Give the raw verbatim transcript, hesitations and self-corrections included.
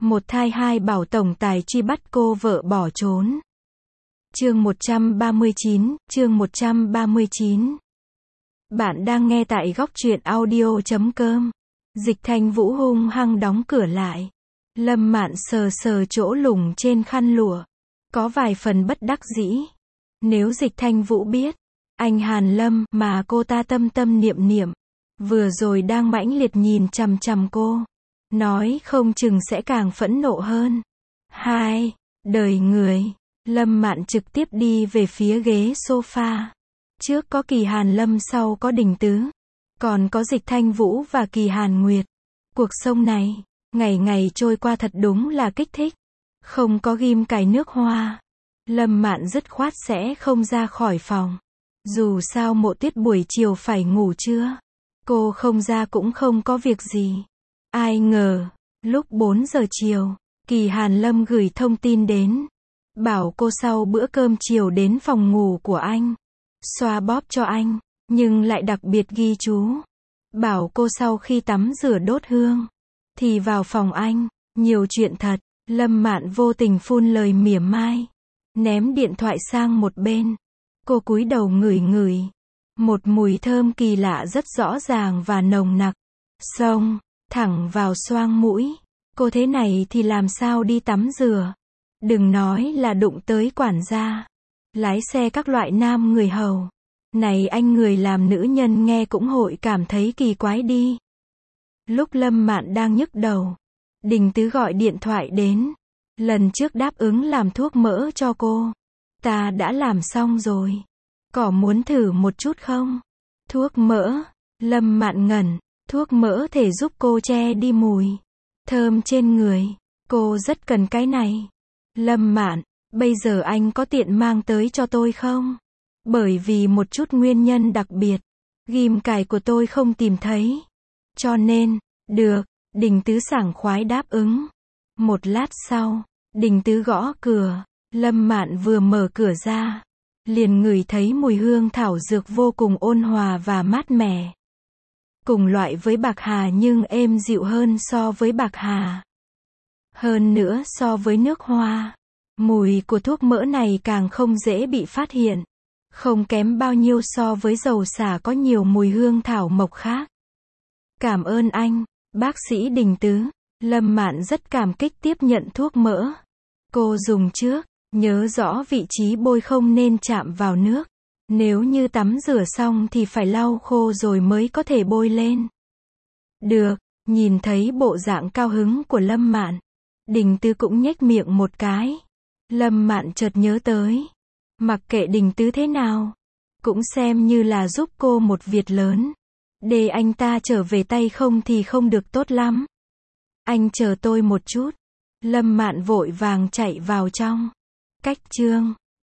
Một thai hai bảo tổng tài truy bắt cô vợ bỏ trốn. Chương một trăm ba mươi chín, chương một trăm ba mươi chín. Bạn đang nghe tại góc truyện audio chấm com. Dịch Thanh Vũ hung hăng đóng cửa lại. Lâm Mạn sờ sờ chỗ lủng trên khăn lụa. Có vài phần bất đắc dĩ. Nếu Dịch Thanh Vũ biết, anh Hàn Lâm mà cô ta tâm tâm niệm niệm, vừa rồi đang mãnh liệt nhìn chằm chằm cô, nói không chừng sẽ càng phẫn nộ hơn. Hai, đời người. Lâm Mạn trực tiếp đi về phía ghế sofa. Trước có Kỳ Hàn Lâm, sau có Đình Tứ, còn có Dịch Thanh Vũ và Kỳ Hàn Nguyệt. Cuộc sống này, ngày ngày trôi qua thật đúng là kích thích. Không có ghim cài nước hoa, Lâm Mạn dứt khoát sẽ không ra khỏi phòng. Dù sao Mộ Tuyết buổi chiều phải ngủ trưa, cô không ra cũng không có việc gì. Ai ngờ, lúc bốn giờ chiều, Kỳ Hàn Lâm gửi thông tin đến, bảo cô sau bữa cơm chiều đến phòng ngủ của anh, xoa bóp cho anh, nhưng lại đặc biệt ghi chú, bảo cô sau khi tắm rửa đốt hương, thì vào phòng anh. Nhiều chuyện thật. Lâm Mạn vô tình phun lời mỉa mai, ném điện thoại sang một bên. Cô cúi đầu ngửi ngửi, một mùi thơm kỳ lạ rất rõ ràng và nồng nặc, xông thẳng vào xoang mũi. Cô thế này thì làm sao đi tắm rửa? Đừng nói là đụng tới quản gia, lái xe các loại nam người hầu. Này anh, người làm nữ nhân nghe cũng hội cảm thấy kỳ quái đi. Lúc Lâm Mạn đang nhức đầu, Đình Tứ gọi điện thoại đến. Lần trước đáp ứng làm thuốc mỡ cho cô, ta đã làm xong rồi. Có muốn thử một chút không? Thuốc mỡ? Lâm Mạn ngẩn. Thuốc mỡ thể giúp cô che đi mùi thơm trên người. Cô rất cần cái này. Lâm Mạn, bây giờ anh có tiện mang tới cho tôi không? Bởi vì một chút nguyên nhân đặc biệt, ghim cài của tôi không tìm thấy. Cho nên, được. Đình Tứ sảng khoái đáp ứng. Một lát sau, Đình Tứ gõ cửa. Lâm Mạn vừa mở cửa ra, liền ngửi thấy mùi hương thảo dược vô cùng ôn hòa và mát mẻ. Cùng loại với bạc hà nhưng êm dịu hơn so với bạc hà. Hơn nữa so với nước hoa, mùi của thuốc mỡ này càng không dễ bị phát hiện. Không kém bao nhiêu so với dầu xả có nhiều mùi hương thảo mộc khác. Cảm ơn anh, bác sĩ Đình Tứ. Lâm Mạn rất cảm kích tiếp nhận thuốc mỡ. Cô dùng trước, nhớ rõ vị trí bôi không nên chạm vào nước. Nếu như tắm rửa xong thì phải lau khô rồi mới có thể bôi lên. Được. Nhìn thấy bộ dạng cao hứng của Lâm Mạn, Đình Tứ cũng nhếch miệng một cái. Lâm Mạn chợt nhớ tới, mặc kệ Đình Tứ thế nào, cũng xem như là giúp cô một việc lớn. Để anh ta trở về tay không thì không được tốt lắm. Anh chờ tôi một chút. Lâm Mạn vội vàng chạy vào trong. Cách chương